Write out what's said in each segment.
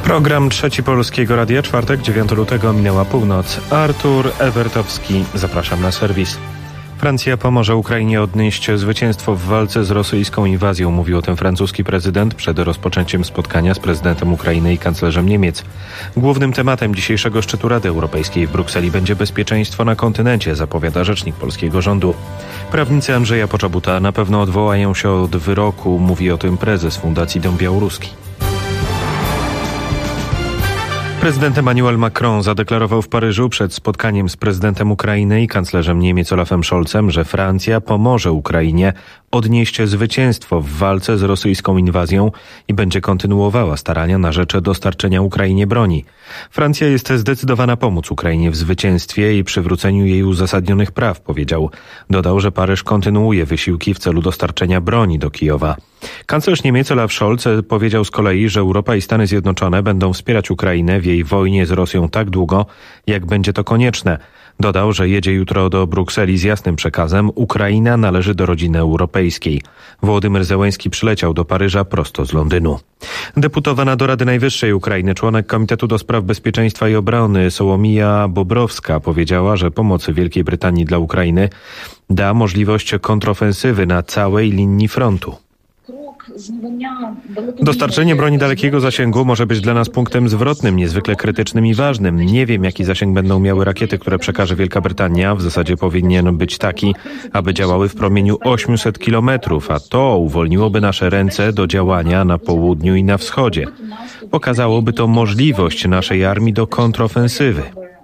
Program Trzeci Polskiego Radia, czwartek, 9 lutego, minęła północ. Artur Ewertowski, zapraszam na serwis. Francja pomoże Ukrainie odnieść zwycięstwo w walce z rosyjską inwazją, mówił o tym francuski prezydent przed rozpoczęciem spotkania z prezydentem Ukrainy i kanclerzem Niemiec. Głównym tematem dzisiejszego szczytu Rady Europejskiej w Brukseli będzie bezpieczeństwo na kontynencie, zapowiada rzecznik polskiego rządu. Prawnicy Andrzeja Poczobuta na pewno odwołają się od wyroku, mówi o tym prezes Fundacji Dom Białoruski. Prezydent Emmanuel Macron zadeklarował w Paryżu przed spotkaniem z prezydentem Ukrainy i kanclerzem Niemiec Olafem Scholzem, że Francja pomoże Ukrainie odnieść zwycięstwo w walce z rosyjską inwazją i będzie kontynuowała starania na rzecz dostarczenia Ukrainie broni. Francja jest zdecydowana pomóc Ukrainie w zwycięstwie i przywróceniu jej uzasadnionych praw, powiedział. Dodał, że Paryż kontynuuje wysiłki w celu dostarczenia broni do Kijowa. Kanclerz Niemiec Olaf Scholz powiedział z kolei, że Europa i Stany Zjednoczone będą wspierać Ukrainę w jej wojnie z Rosją tak długo, jak będzie to konieczne. Dodał, że jedzie jutro do Brukseli z jasnym przekazem: Ukraina należy do rodziny europejskiej. Wołodymyr Zełenski przyleciał do Paryża prosto z Londynu. Deputowana do Rady Najwyższej Ukrainy, członek Komitetu do Spraw Bezpieczeństwa i Obrony Sołomija Bobrowska powiedziała, że pomoc Wielkiej Brytanii dla Ukrainy da możliwość kontrofensywy na całej linii frontu. Dostarczenie broni dalekiego zasięgu może być dla nas punktem zwrotnym, niezwykle krytycznym i ważnym. Nie wiem, jaki zasięg będą miały rakiety, które przekaże Wielka Brytania. W zasadzie powinien być taki, aby działały w promieniu 800 kilometrów, a to uwolniłoby nasze ręce do działania na południu i na wschodzie. Pokazałoby to możliwość naszej armii do kontrofensywy.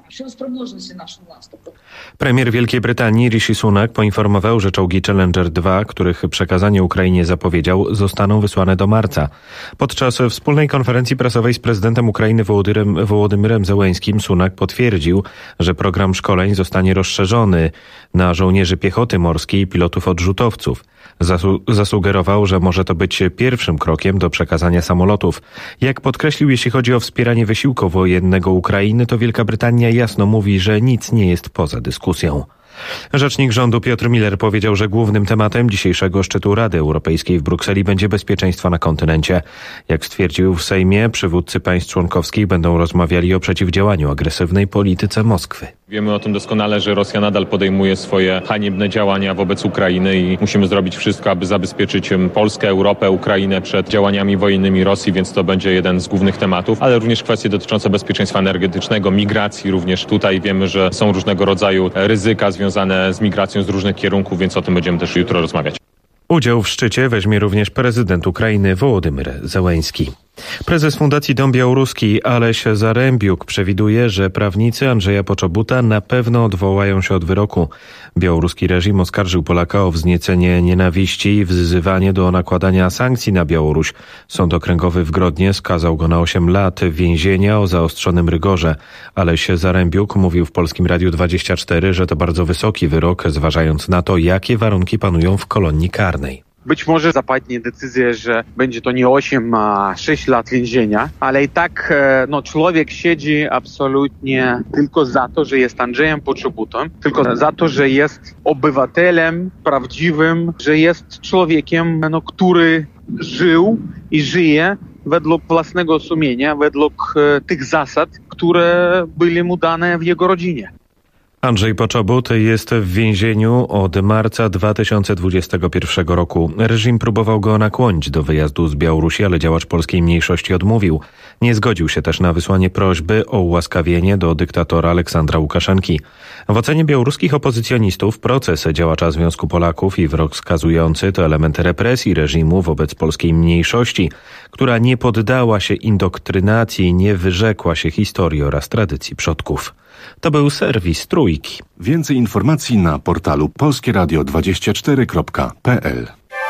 Premier Wielkiej Brytanii Rishi Sunak poinformował, że czołgi Challenger 2, których przekazanie Ukrainie zapowiedział, zostaną wysłane do marca. Podczas wspólnej konferencji prasowej z prezydentem Ukrainy Wołodymyrem Zełenskim Sunak potwierdził, że program szkoleń zostanie rozszerzony na żołnierzy piechoty morskiej i pilotów odrzutowców. Zasugerował, że może to być pierwszym krokiem do przekazania samolotów. Jak podkreślił, jeśli chodzi o wspieranie wysiłku wojennego Ukrainy, to Wielka Brytania jasno mówi, że nic nie jest poza dyskusją. Rzecznik rządu Piotr Miller powiedział, że głównym tematem dzisiejszego szczytu Rady Europejskiej w Brukseli będzie bezpieczeństwo na kontynencie. Jak stwierdził w Sejmie, przywódcy państw członkowskich będą rozmawiali o przeciwdziałaniu agresywnej polityce Moskwy. Wiemy o tym doskonale, że Rosja nadal podejmuje swoje haniebne działania wobec Ukrainy i musimy zrobić wszystko, aby zabezpieczyć Polskę, Europę, Ukrainę przed działaniami wojennymi Rosji, więc to będzie jeden z głównych tematów, ale również kwestie dotyczące bezpieczeństwa energetycznego, migracji. Również tutaj wiemy, że są różnego rodzaju ryzyka związane z migracją z różnych kierunków, więc o tym będziemy też jutro rozmawiać. Udział w szczycie weźmie również prezydent Ukrainy Wołodymyr Zełenski. Prezes Fundacji Dom Białoruski Aleś Zarembiuk przewiduje, że prawnicy Andrzeja Poczobuta na pewno odwołają się od wyroku. Białoruski reżim oskarżył Polaka o wzniecenie nienawiści i wzywanie do nakładania sankcji na Białoruś. Sąd okręgowy w Grodnie skazał go na 8 lat więzienia o zaostrzonym rygorze. Aleś Zarembiuk mówił w Polskim Radiu 24, że to bardzo wysoki wyrok, zważając na to, jakie warunki panują w kolonii karnej. Być może zapadnie decyzja, że będzie to nie 8, a 6 lat więzienia, ale i tak człowiek siedzi absolutnie tylko za to, że jest Andrzejem Poczobutą, tylko za to, że jest obywatelem prawdziwym, że jest człowiekiem, który żył i żyje według własnego sumienia, według tych zasad, które były mu dane w jego rodzinie. Andrzej Poczobut jest w więzieniu od marca 2021 roku. Reżim próbował go nakłonić do wyjazdu z Białorusi, ale działacz polskiej mniejszości odmówił. Nie zgodził się też na wysłanie prośby o ułaskawienie do dyktatora Aleksandra Łukaszenki. W ocenie białoruskich opozycjonistów proces działacza Związku Polaków i wyrok skazujący to element represji reżimu wobec polskiej mniejszości, która nie poddała się indoktrynacji i nie wyrzekła się historii oraz tradycji przodków. To był serwis Trójki. Więcej informacji na portalu polskieradio24.pl.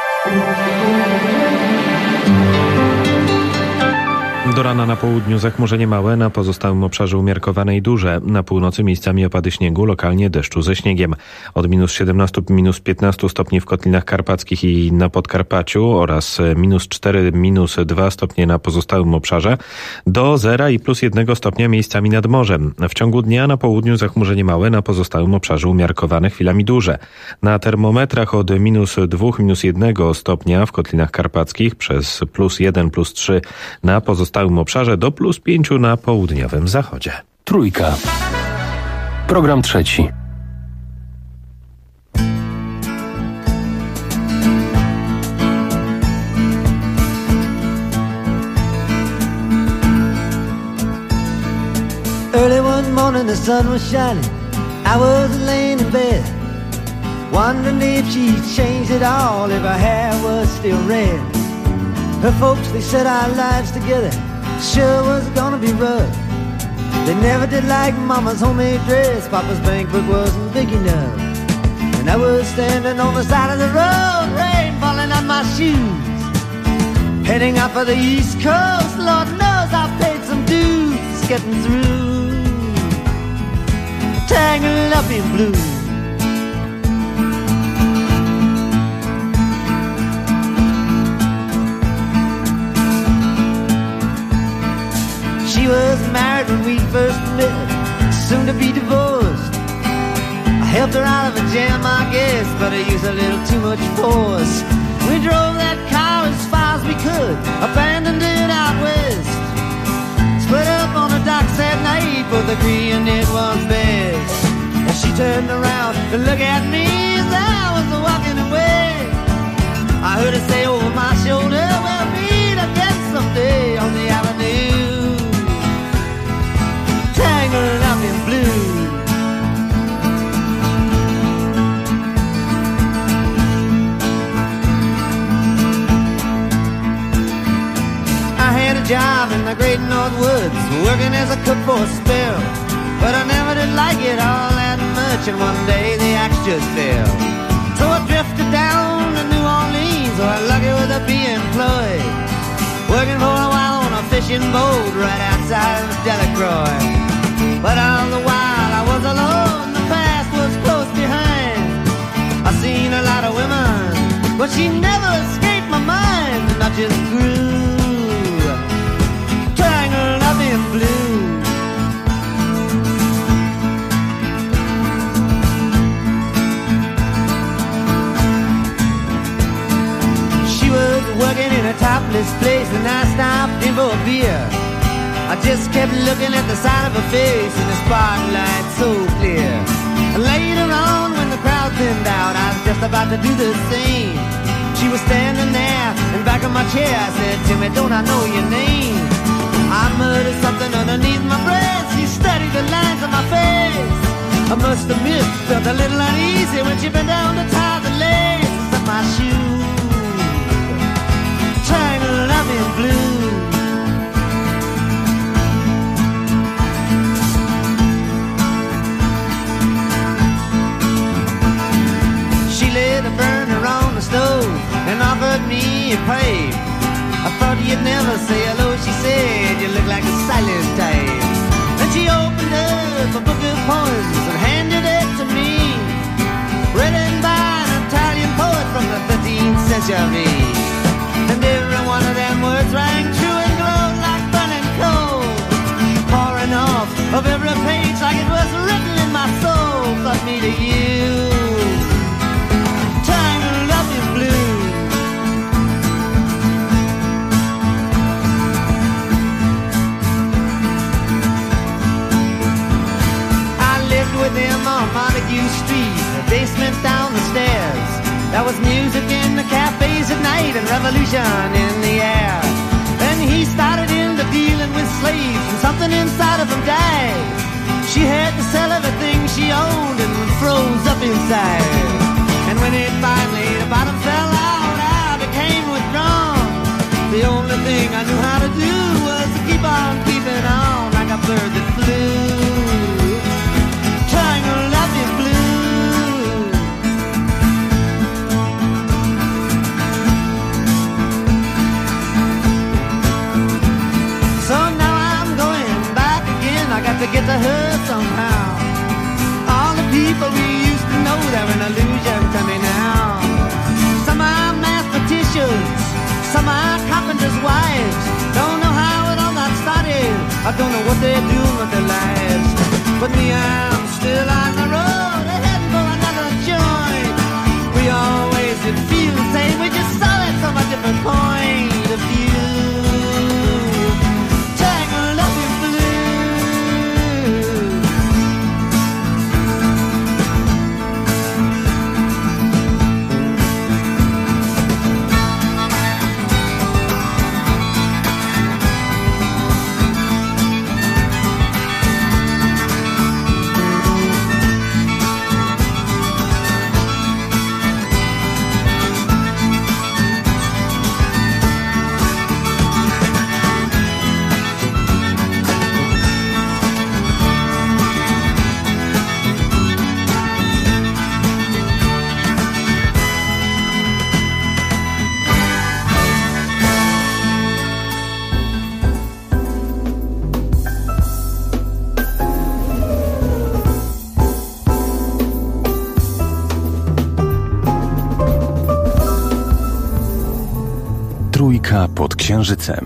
Do rana na południu zachmurzenie małe, na pozostałym obszarze umiarkowane i duże. Na północy miejscami opady śniegu, lokalnie deszczu ze śniegiem. Od -17 do -15 stopni w Kotlinach Karpackich i na Podkarpaciu oraz -4, -2 stopnie na pozostałym obszarze. Do 0 i +1 stopnia miejscami nad morzem. W ciągu dnia na południu zachmurzenie małe, na pozostałym obszarze umiarkowane, chwilami duże. Na termometrach od -2, -1 stopnia w Kotlinach Karpackich przez +1, +3 na pozostałym całym obszarze do +5 na południowym zachodzie. Trójka. Program trzeci. Early one morning the sun was shining, I was laying in bed, wondering if she'd changed it all, if her hair was still red. Her folks, they said our lives together sure was gonna be rough. They never did like Mama's homemade dress, Papa's bank book wasn't big enough. And I was standing on the side of the road, rain falling on my shoes, heading up for the East Coast. Lord knows I've paid some dues getting through. Tangled up in blue. She was married when we first met, soon to be divorced. I helped her out of a jam, I guess, but I used a little too much force. We drove that car as far as we could, abandoned it out west. Split up on the docks that night, both agreeing it was best. And she turned around to look at me as I was walking away. I heard her say over my shoulder, we'll meet again someday on the avenue, tangled up in blue. I had a job in the great North Woods, working as a cook for a spell, but I never did like it all that much, and one day the axe just fell. So I drifted down to New Orleans, where I'm lucky with a be employed, working for a while on a fishing boat right outside of Delacroix. But all the while I was alone, the past was close behind. I seen a lot of women, but she never escaped my mind, and I just grew tangled up in blue. She was working in a topless place, and I stopped in for a beer. I just kept looking at the side of her face in the spotlight so clear. Later on, when the crowd thinned out, I was just about to do the same. She was standing there in back of my chair. I said, Timmy, don't I know your name? I muttered something underneath my breath. She studied the lines on my face. I must admit, felt a little uneasy when she bent down to tie the laces of my shoes, tangled up in blue. Lit a burner on the stove and offered me a pipe. I thought you'd never say hello, she said, you look like a silent type. And she opened up a book of poems and handed it to me, written by an Italian poet from the 13th century. And every one of them words rang true and glowed like burning coal, pouring off of every page like it was written in my soul. Thought me to you, with him on Montague Street, a basement down the stairs. There was music in the cafes at night and revolution in the air. Then he started into dealing with slaves and something inside of him died. She had to sell everything she owned and froze up inside. And when it finally, the bottom fell out, I became withdrawn. The only thing I knew how to do was to keep on keeping on like a bird that flew, tangled up in blue. So now I'm going back again, I got to get to her somehow. All the people we used to know, they're an illusion to me now. Some are mathematicians, some are carpenters' wives. Don't know how it all got started, I don't know what they're doing with their lives. But me, I'm still on the road, heading for another joint. We always did feel the same, we just saw it from a different point of view. Trójka pod Księżycem.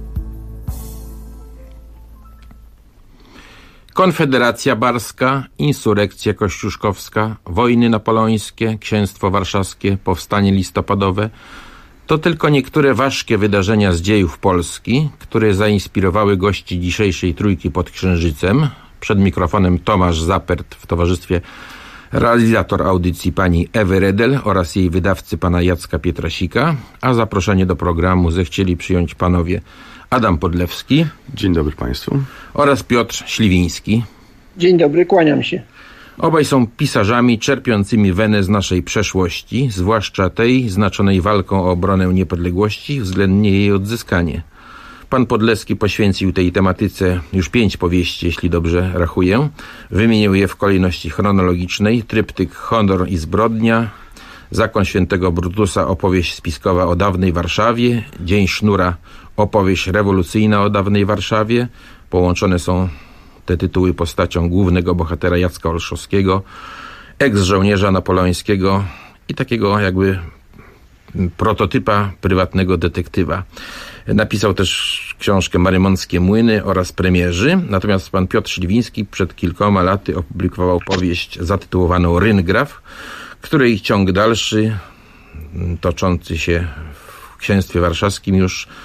Konfederacja Barska, insurekcja kościuszkowska, wojny napoleońskie, księstwo warszawskie, powstanie listopadowe to tylko niektóre ważkie wydarzenia z dziejów Polski, które zainspirowały gości dzisiejszej Trójki pod Księżycem. Przed mikrofonem Tomasz Zapert w towarzystwie realizator audycji pani Ewy Redel oraz jej wydawcy pana Jacka Pietrasika, a zaproszenie do programu zechcieli przyjąć panowie Adam Podlewski. Dzień dobry Państwu. Oraz Piotr Śliwiński. Dzień dobry, kłaniam się. Obaj są pisarzami czerpiącymi wenę z naszej przeszłości, zwłaszcza tej znaczonej walką o obronę niepodległości, względnie jej odzyskanie. Pan Podlewski poświęcił tej tematyce już 5 powieści, jeśli dobrze rachuję. Wymienił je w kolejności chronologicznej. Tryptyk Honor i zbrodnia, Zakon świętego Brutusa, opowieść spiskowa o dawnej Warszawie, Dzień Sznura, opowieść rewolucyjna o dawnej Warszawie. Połączone są te tytuły postacią głównego bohatera Jacka Olszowskiego, eks-żołnierza napoleońskiego i takiego jakby prototypa prywatnego detektywa. Napisał też książkę Marymąckie Młyny oraz Premierzy. Natomiast pan Piotr Śliwiński przed kilkoma laty opublikował powieść zatytułowaną Ryngraf, której ciąg dalszy, toczący się w księstwie warszawskim,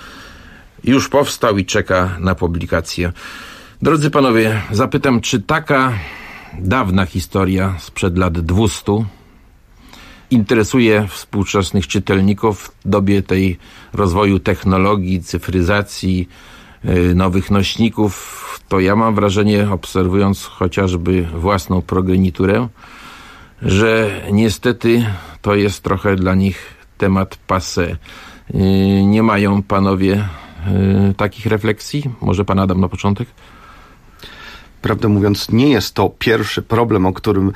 już powstał i czeka na publikację. Drodzy panowie, zapytam, czy taka dawna historia sprzed lat 200 interesuje współczesnych czytelników w dobie tej rozwoju technologii, cyfryzacji, nowych nośników? To ja mam wrażenie, obserwując chociażby własną progeniturę, że niestety to jest trochę dla nich temat passé. Nie mają panowie takich refleksji? Może pan Adam na początek? Prawdę mówiąc, nie jest to pierwszy problem, o którym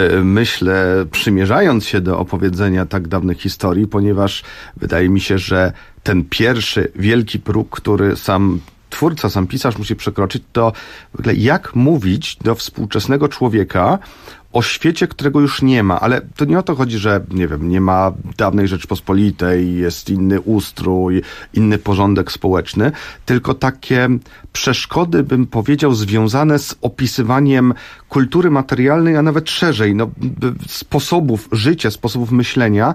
myślę, przymierzając się do opowiedzenia tak dawnych historii, ponieważ wydaje mi się, że ten pierwszy wielki próg, który sam twórca, sam pisarz musi przekroczyć, to w ogóle jak mówić do współczesnego człowieka o świecie, którego już nie ma. Ale to nie o to chodzi, że nie wiem, nie ma dawnej Rzeczpospolitej, jest inny ustrój, inny porządek społeczny, tylko takie przeszkody, bym powiedział, związane z opisywaniem kultury materialnej, a nawet szerzej, sposobów życia, sposobów myślenia,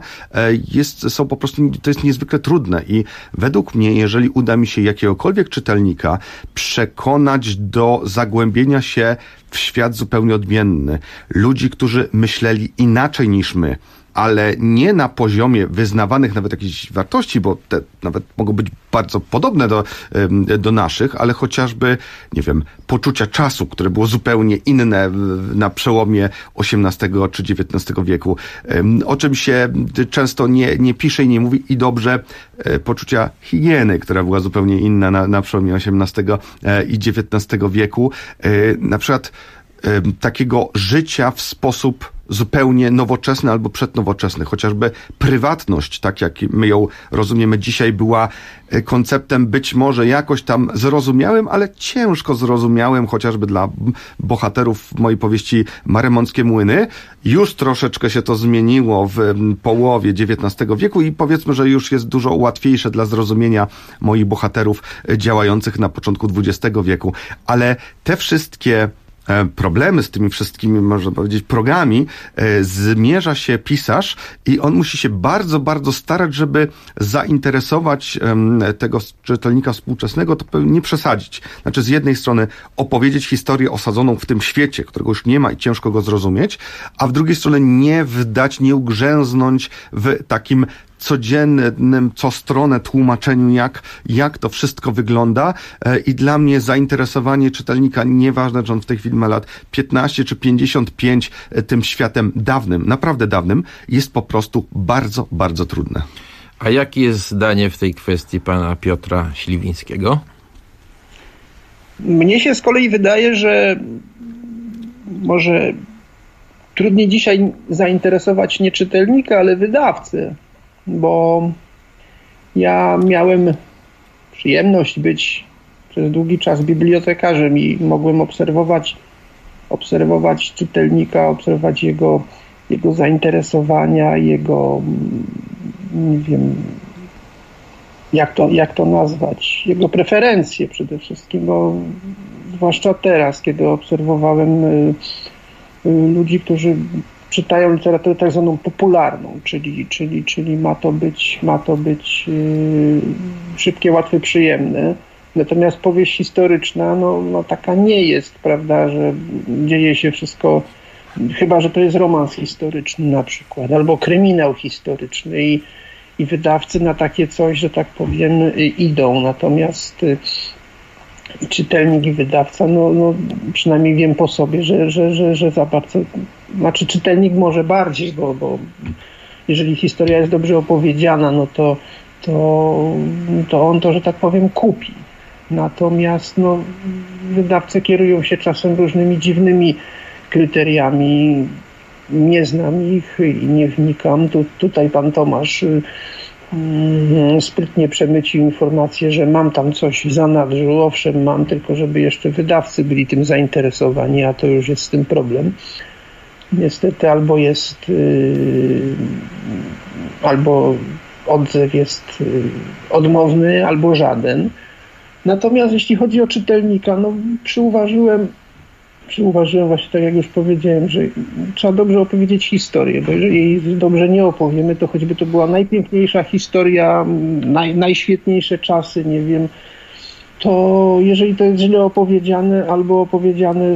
są po prostu, to jest niezwykle trudne i według mnie, jeżeli uda mi się jakiegokolwiek czytelnika przekonać do zagłębienia się w świat zupełnie odmienny, ludzi, którzy myśleli inaczej niż my, ale nie na poziomie wyznawanych nawet jakichś wartości, bo te nawet mogą być bardzo podobne do naszych, ale chociażby, nie wiem, poczucia czasu, które było zupełnie inne na przełomie XVIII czy XIX wieku, o czym się często nie pisze i nie mówi, i dobrze, poczucia higieny, która była zupełnie inna na przełomie XVIII i XIX wieku, na przykład takiego życia w sposób zupełnie nowoczesny albo przednowoczesny. Chociażby prywatność, tak jak my ją rozumiemy dzisiaj, była konceptem być może jakoś tam zrozumiałym, ale ciężko zrozumiałym, chociażby dla bohaterów mojej powieści Marymąckie Młyny. Już troszeczkę się to zmieniło w połowie XIX wieku i powiedzmy, że już jest dużo łatwiejsze dla zrozumienia moich bohaterów działających na początku XX wieku. Ale te wszystkie problemy z tymi wszystkimi, można powiedzieć, progami zmierza się pisarz i on musi się bardzo, bardzo starać, żeby zainteresować tego czytelnika współczesnego, to nie przesadzić. Znaczy z jednej strony opowiedzieć historię osadzoną w tym świecie, którego już nie ma i ciężko go zrozumieć, a w drugiej strony nie ugrzęznąć w takim codziennym, co stronę tłumaczeniu, jak to wszystko wygląda. I dla mnie zainteresowanie czytelnika, nieważne, czy on w tej chwili ma lat 15 czy 55, tym światem dawnym, naprawdę dawnym, jest po prostu bardzo, bardzo trudne. A jakie jest zdanie w tej kwestii pana Piotra Śliwińskiego? Mnie się z kolei wydaje, że może trudniej dzisiaj zainteresować nie czytelnika, ale wydawcę, bo ja miałem przyjemność być przez długi czas bibliotekarzem i mogłem obserwować czytelnika, obserwować jego zainteresowania, jego, nie wiem, jak to nazwać, jego preferencje przede wszystkim, bo zwłaszcza teraz, kiedy obserwowałem ludzi, którzy czytają literaturę tak zwaną popularną, czyli ma to być szybkie, łatwe, przyjemne. Natomiast powieść historyczna, no taka nie jest, prawda, że dzieje się wszystko, chyba że to jest romans historyczny na przykład, albo kryminał historyczny i wydawcy na takie coś, że tak powiem, idą. Natomiast czytelnik i wydawca, no przynajmniej wiem po sobie, że za bardzo, znaczy czytelnik może bardziej, bo jeżeli historia jest dobrze opowiedziana, no to on to, że tak powiem, kupi. Natomiast wydawcy kierują się czasem różnymi dziwnymi kryteriami. Nie znam ich i nie wnikam. Tutaj pan Tomasz sprytnie przemycił informację, że mam tam coś w zanadrzu. Owszem, mam, tylko żeby jeszcze wydawcy byli tym zainteresowani, a to już jest z tym problem. Niestety albo odzew jest odmowny, albo żaden. Natomiast jeśli chodzi o czytelnika, przyuważyłem właśnie, tak jak już powiedziałem, że trzeba dobrze opowiedzieć historię, bo jeżeli jej dobrze nie opowiemy, to choćby to była najpiękniejsza historia, najświetniejsze czasy, nie wiem, to jeżeli to jest źle opowiedziane albo opowiedziane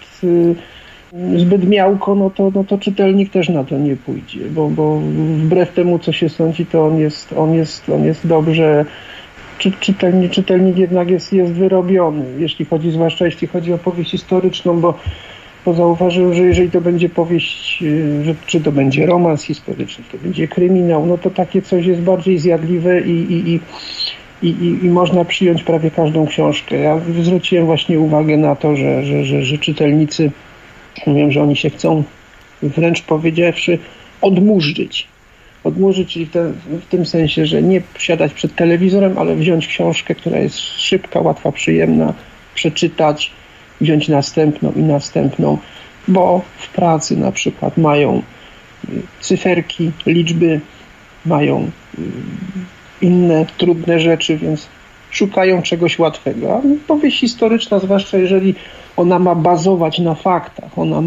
zbyt miałko, no to czytelnik też na to nie pójdzie, bo wbrew temu, co się sądzi, to on jest dobrze. Czytelnik jednak jest wyrobiony, zwłaszcza jeśli chodzi o powieść historyczną, bo zauważyłem, że jeżeli to będzie powieść, czy to będzie romans historyczny, to będzie kryminał, no to takie coś jest bardziej zjadliwe i można przyjąć prawie każdą książkę. Ja zwróciłem właśnie uwagę na to, że czytelnicy mówią, że oni się chcą, wręcz powiedziawszy, odmurzyć, czyli w tym sensie, że nie siadać przed telewizorem, ale wziąć książkę, która jest szybka, łatwa, przyjemna, przeczytać, wziąć następną, bo w pracy na przykład mają cyferki, liczby, mają inne trudne rzeczy, więc szukają czegoś łatwego. A powieść historyczna, zwłaszcza jeżeli ona ma bazować na faktach, ona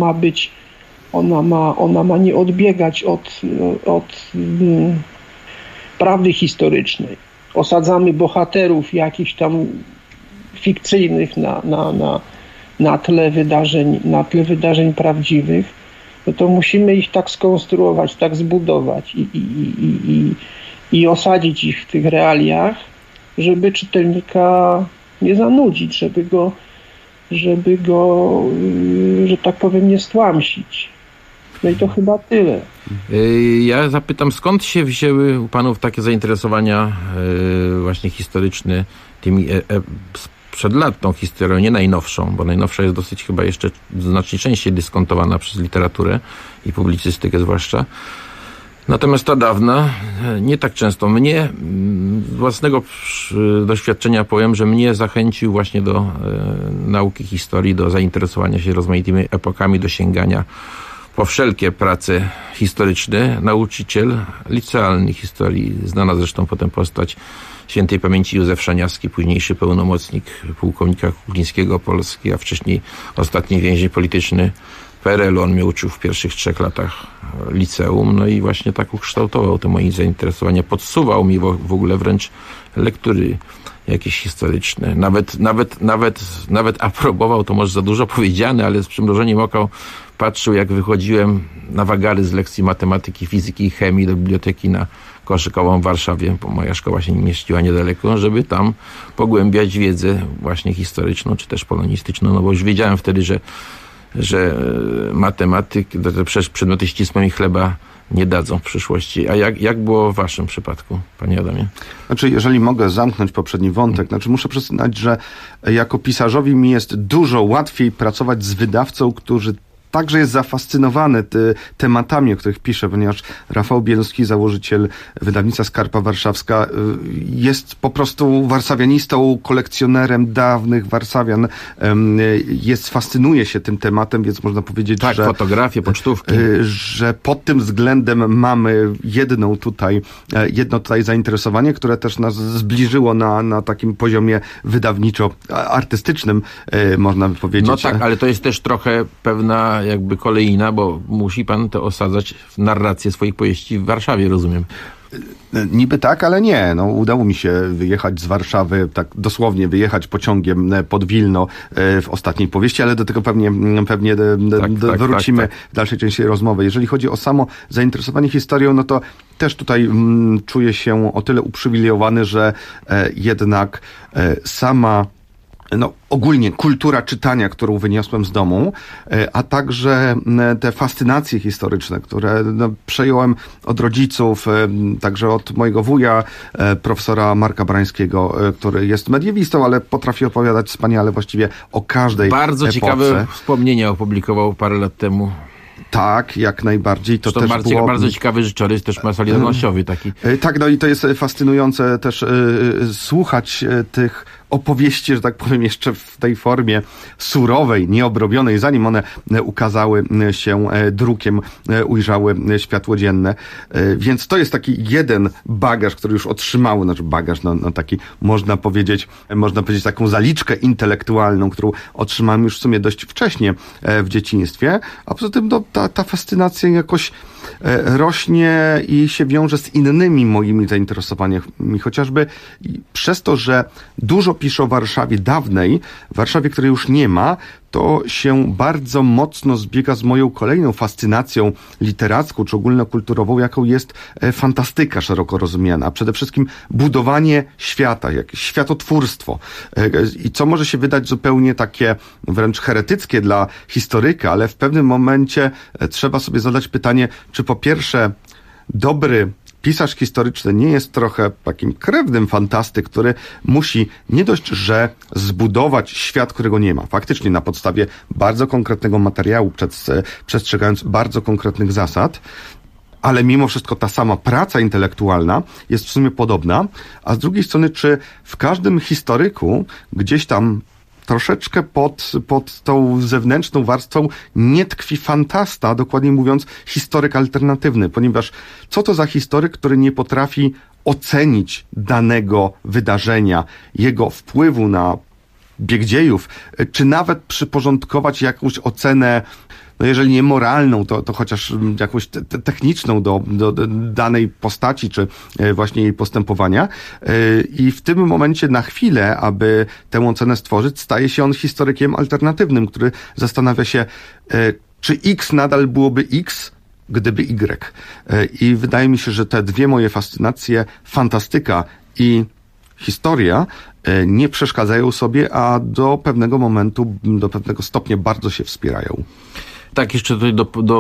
ma nie odbiegać od prawdy historycznej. Osadzamy bohaterów jakichś tam fikcyjnych na tle wydarzeń prawdziwych, no to musimy ich tak skonstruować, tak zbudować i osadzić ich w tych realiach, żeby czytelnika nie zanudzić, żeby go, że tak powiem, nie stłamsić. No i to chyba tyle. Ja zapytam, skąd się wzięły u panów takie zainteresowania właśnie historyczne tymi sprzed lat tą historią, nie najnowszą, bo najnowsza jest dosyć chyba jeszcze znacznie częściej dyskontowana przez literaturę i publicystykę zwłaszcza. Natomiast ta dawna, nie tak często. Mnie, z własnego doświadczenia powiem, że mnie zachęcił właśnie do nauki historii, do zainteresowania się rozmaitymi epokami, do sięgania po wszelkie prace historyczne. Nauczyciel licealny historii, znana zresztą potem postać świętej pamięci Józef Szaniawski, późniejszy pełnomocnik pułkownika Kuklińskiego Polski, a wcześniej ostatni więzień polityczny PRL-u. On mnie uczył w pierwszych 3 latach liceum, no i właśnie tak ukształtował te moje zainteresowania. Podsuwał mi w ogóle wręcz lektury jakieś historyczne. Nawet aprobował, to może za dużo powiedziane, ale z przymrużeniem oka patrzył, jak wychodziłem na wagary z lekcji matematyki, fizyki i chemii do biblioteki na Koszykową w Warszawie, bo moja szkoła się nie mieściła niedaleko, żeby tam pogłębiać wiedzę właśnie historyczną, czy też polonistyczną, no bo już wiedziałem wtedy, że przedmioty ścisłe mi chleba nie dadzą w przyszłości. A jak było w waszym przypadku, panie Adamie? Znaczy, jeżeli mogę zamknąć poprzedni wątek, muszę przyznać, że jako pisarzowi mi jest dużo łatwiej pracować z wydawcą, który także jest zafascynowany tematami, o których pisze, ponieważ Rafał Bielski, założyciel wydawnictwa Skarpa Warszawska, jest po prostu warszawianistą, kolekcjonerem dawnych Warszawian. Fascynuje się tym tematem, więc można powiedzieć, tak, że fotografie, pocztówki. Że pod tym względem mamy jedno tutaj zainteresowanie, które też nas zbliżyło na takim poziomie wydawniczo-artystycznym, można by powiedzieć. No tak, ale to jest też trochę pewna jakby kolejna, bo musi pan to osadzać w narrację swoich powieści w Warszawie, rozumiem. Niby tak, ale nie. No, udało mi się wyjechać z Warszawy, tak dosłownie wyjechać pociągiem pod Wilno w ostatniej powieści, ale do tego pewnie wrócimy w dalszej części rozmowy. Jeżeli chodzi o samo zainteresowanie historią, no to też tutaj czuję się o tyle uprzywilejowany, że jednak sama ogólnie kultura czytania, którą wyniosłem z domu, a także te fascynacje historyczne, które przejąłem od rodziców, także od mojego wuja, profesora Marka Brańskiego, który jest mediewistą, ale potrafi opowiadać wspaniale właściwie o każdej Bardzo epoce. ciekawe wspomnienia opublikował parę lat temu. Tak, jak najbardziej. To też było... bardzo ciekawy życiorys, też ma solidarnościowy taki. Tak, no i to jest fascynujące też słuchać tych opowieści, że tak powiem, jeszcze w tej formie surowej, nieobrobionej, zanim one ukazały się drukiem, ujrzały światło dzienne. Więc to jest taki jeden bagaż, który już otrzymały, znaczy bagaż, taki można powiedzieć taką zaliczkę intelektualną, którą otrzymałem już w sumie dość wcześnie w dzieciństwie, a poza tym ta fascynacja jakoś rośnie i się wiąże z innymi moimi zainteresowaniami, chociażby przez to, że dużo piszę o Warszawie dawnej, Warszawie, której już nie ma, to się bardzo mocno zbiega z moją kolejną fascynacją literacką czy ogólnokulturową, jaką jest fantastyka szeroko rozumiana. Przede wszystkim budowanie świata, jakieś światotwórstwo. I co może się wydać zupełnie takie wręcz heretyckie dla historyka, ale w pewnym momencie trzeba sobie zadać pytanie, czy po pierwsze dobry pisarz historyczny nie jest trochę takim krewnym fantasty, który musi nie dość, że zbudować świat, którego nie ma, faktycznie na podstawie bardzo konkretnego materiału, przestrzegając bardzo konkretnych zasad, ale mimo wszystko ta sama praca intelektualna jest w sumie podobna, a z drugiej strony, czy w każdym historyku gdzieś tam troszeczkę pod tą zewnętrzną warstwą nie tkwi fantasta, dokładnie mówiąc historyk alternatywny, ponieważ co to za historyk, który nie potrafi ocenić danego wydarzenia, jego wpływu na bieg dziejów, czy nawet przyporządkować jakąś ocenę, no jeżeli nie moralną, to chociaż jakąś techniczną do danej postaci, czy właśnie jej postępowania. I w tym momencie na chwilę, aby tę ocenę stworzyć, staje się on historykiem alternatywnym, który zastanawia się, czy X nadal byłoby X, gdyby Y. I wydaje mi się, że te dwie moje fascynacje, fantastyka i historia, nie przeszkadzają sobie, a do pewnego momentu, do pewnego stopnia bardzo się wspierają. Tak, jeszcze tutaj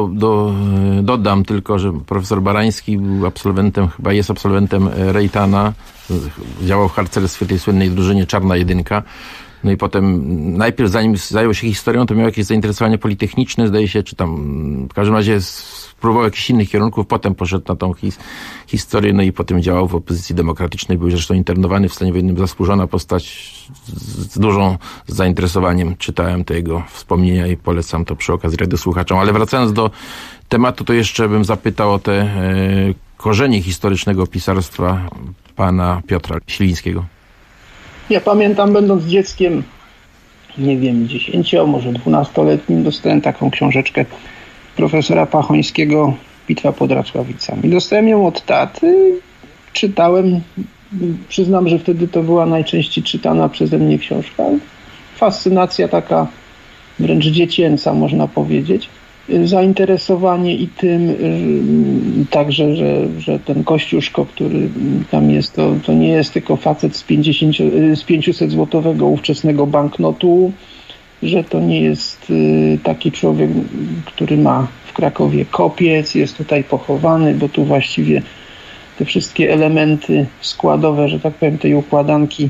dodam tylko, że profesor Barański był absolwentem, chyba jest absolwentem Rejtana, działał w harcerstwie tej słynnej drużynie Czarna Jedynka. No i potem, najpierw zanim zajął się historią, to miał jakieś zainteresowanie politechniczne, zdaje się, czy tam, w każdym razie spróbował jakichś innych kierunków, potem poszedł na tą historię, no i potem działał w opozycji demokratycznej, był zresztą internowany w stanie wojennym, zasłużona postać, z dużym zainteresowaniem czytałem te jego wspomnienia i polecam to przy okazji radiosłuchaczom. Ale wracając do tematu, to jeszcze bym zapytał o te korzenie historycznego pisarstwa pana Piotra Ślińskiego. Ja pamiętam, będąc dzieckiem, nie wiem, 10, może 12-letnim, dostałem taką książeczkę profesora Pachońskiego Bitwa pod Racławicami. Dostałem ją od taty, czytałem, przyznam, że wtedy to była najczęściej czytana przeze mnie książka. Fascynacja taka wręcz dziecięca, można powiedzieć. Zainteresowanie i tym także, że ten Kościuszko, który tam jest, to nie jest tylko facet z 500-złotowego ówczesnego banknotu, że to nie jest taki człowiek, który ma w Krakowie kopiec, jest tutaj pochowany, bo tu właściwie te wszystkie elementy składowe, że tak powiem, tej układanki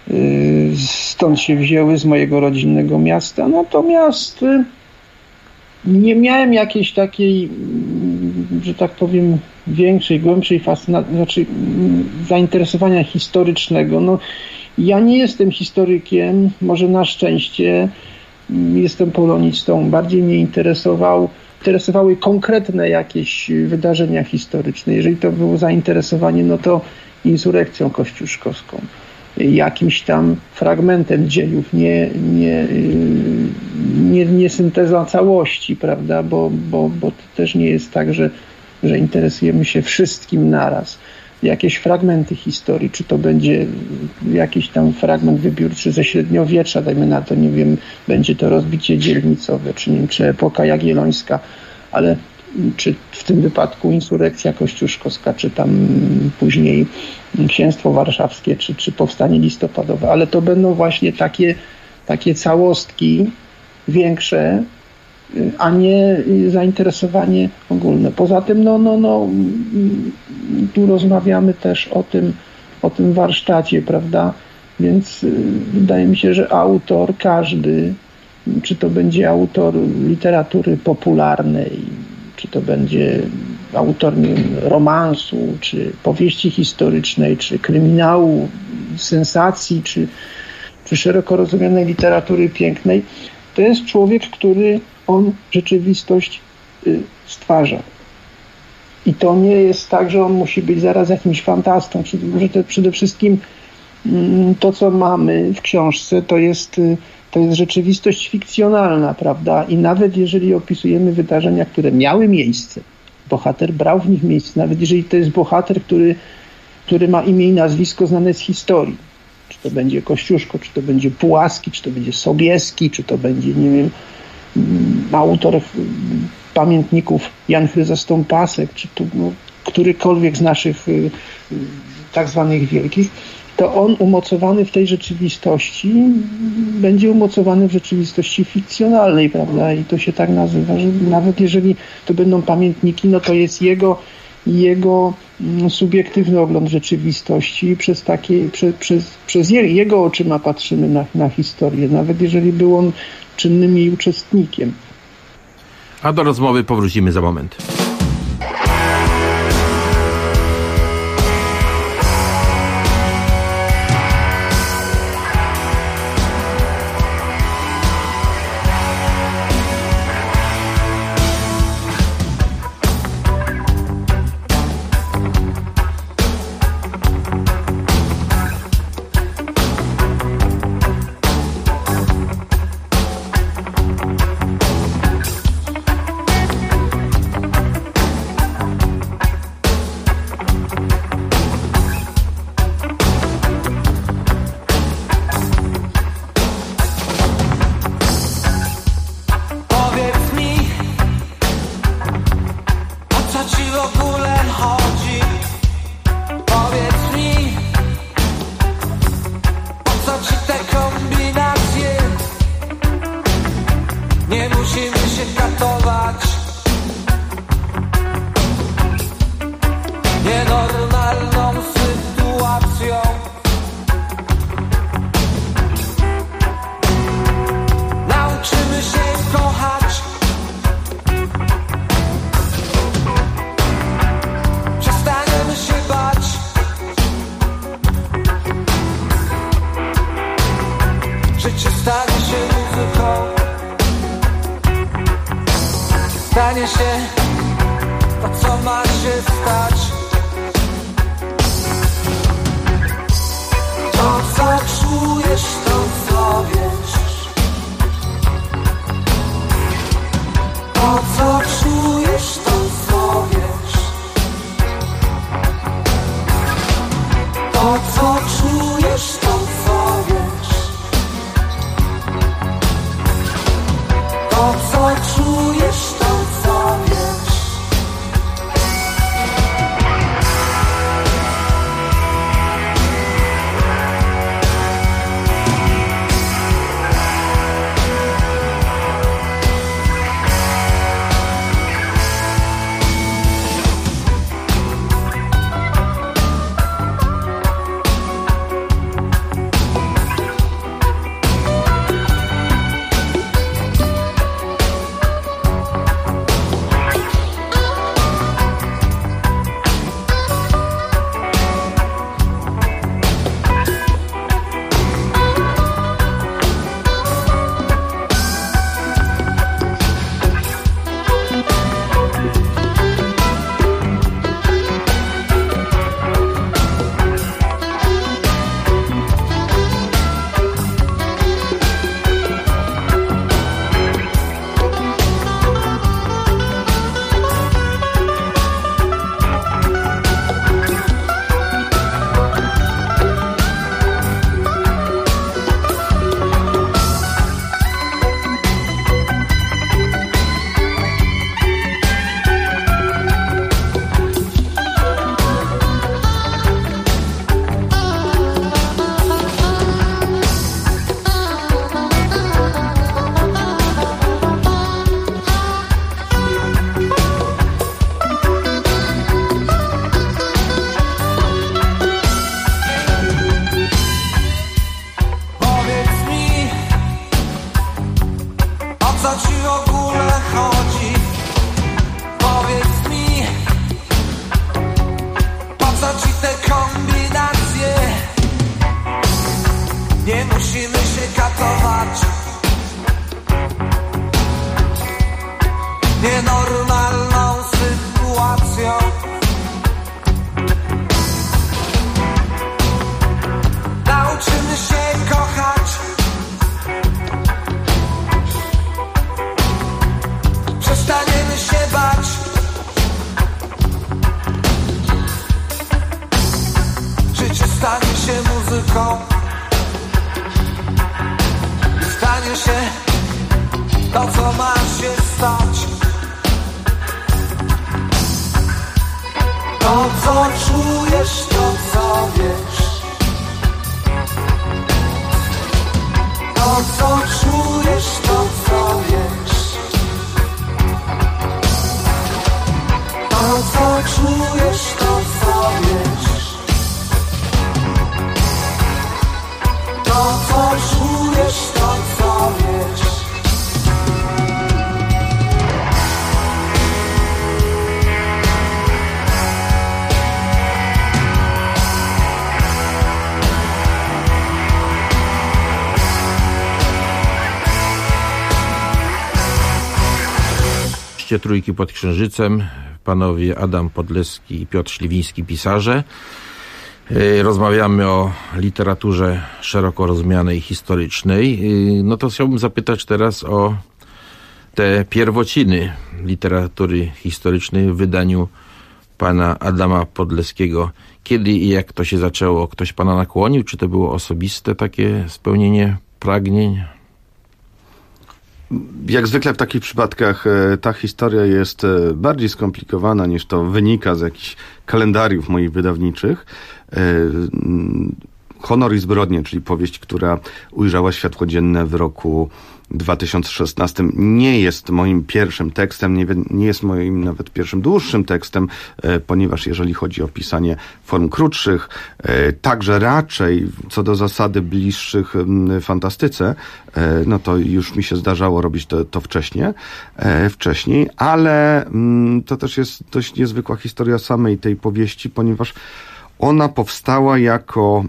stąd się wzięły z mojego rodzinnego miasta. Natomiast nie miałem jakiejś takiej, że tak powiem, większej, głębszej fascynacji, znaczy zainteresowania historycznego. No, ja nie jestem historykiem, może na szczęście jestem polonistą. Bardziej mnie interesowały konkretne jakieś wydarzenia historyczne. Jeżeli to było zainteresowanie, no to insurekcją kościuszkowską, jakimś tam fragmentem dziejów, nie syntezą całości, prawda, bo to też nie jest tak, że interesujemy się wszystkim naraz. Jakieś fragmenty historii, czy to będzie jakiś tam fragment wybiórczy ze średniowiecza, dajmy na to, nie wiem, będzie to rozbicie dzielnicowe, czy, nie wiem, czy epoka jagiellońska, ale czy w tym wypadku insurekcja kościuszkowska, czy tam później księstwo warszawskie, czy powstanie listopadowe, ale to będą właśnie takie całostki większe, a nie zainteresowanie ogólne. Poza tym, tu rozmawiamy też o tym warsztacie, prawda? Więc wydaje mi się, że autor każdy, czy to będzie autor literatury popularnej, czy to będzie autor, nie wiem, romansu, czy powieści historycznej, czy kryminału, sensacji, czy szeroko rozumianej literatury pięknej, to jest człowiek, który on rzeczywistość stwarza. I to nie jest tak, że on musi być zaraz jakimś fantastą. Przede wszystkim to, co mamy w książce, to jest rzeczywistość fikcjonalna, prawda? I nawet jeżeli opisujemy wydarzenia, które miały miejsce, bohater brał w nich miejsce, nawet jeżeli to jest bohater, który ma imię i nazwisko znane z historii. Czy to będzie Kościuszko, czy to będzie Pułaski, czy to będzie Sobieski, czy to będzie, nie wiem, autor pamiętników Jan Chryzostom Pasek, czy to którykolwiek z naszych tak zwanych wielkich, to on umocowany w tej rzeczywistości będzie umocowany w rzeczywistości fikcjonalnej, prawda? I to się tak nazywa, że nawet jeżeli to będą pamiętniki, no to jest jego subiektywny ogląd rzeczywistości, przez jego oczyma patrzymy na historię, nawet jeżeli był on czynnym jej uczestnikiem. A do rozmowy powrócimy za moment. Stanie się to, co ma się stać. To, co czujesz, to, co wiesz. To, co czujesz, to, co wiesz. To, co czujesz, to, co wiesz. To, co czujesz, to, co wiesz. co ci w ogóle chodzi? Powiedz mi, po co ci te kombinacje? Nie musimy się katować nienormalną sytuacją. Nauczymy się kochać, przestaniemy się bać. Życie stanie się muzyką, stanie się to, co ma się stać. To, co czujesz, to, co wiesz. To, co czujesz, to, co wiesz. To, co czujesz, to, co wiesz. To, co czujesz, to, co wiesz. Trójki pod Księżycem, panowie Adam Podleski i Piotr Śliwiński, pisarze. Rozmawiamy o literaturze szeroko rozumianej, historycznej. No to chciałbym zapytać teraz o te pierwociny literatury historycznej w wydaniu pana Adama Podleskiego. Kiedy i jak to się zaczęło? Ktoś pana nakłonił? Czy to było osobiste takie spełnienie pragnień? Jak zwykle w takich przypadkach ta historia jest bardziej skomplikowana niż to wynika z jakichś kalendariów moich wydawniczych. Honor i zbrodnie, czyli powieść, która ujrzała światło dzienne w roku 2016, nie jest moim pierwszym tekstem, nie jest moim nawet pierwszym dłuższym tekstem, ponieważ jeżeli chodzi o pisanie form krótszych, także raczej co do zasady bliższych fantastyce, no to już mi się zdarzało robić to wcześniej, ale to też jest dość niezwykła historia samej tej powieści, ponieważ ona powstała jako,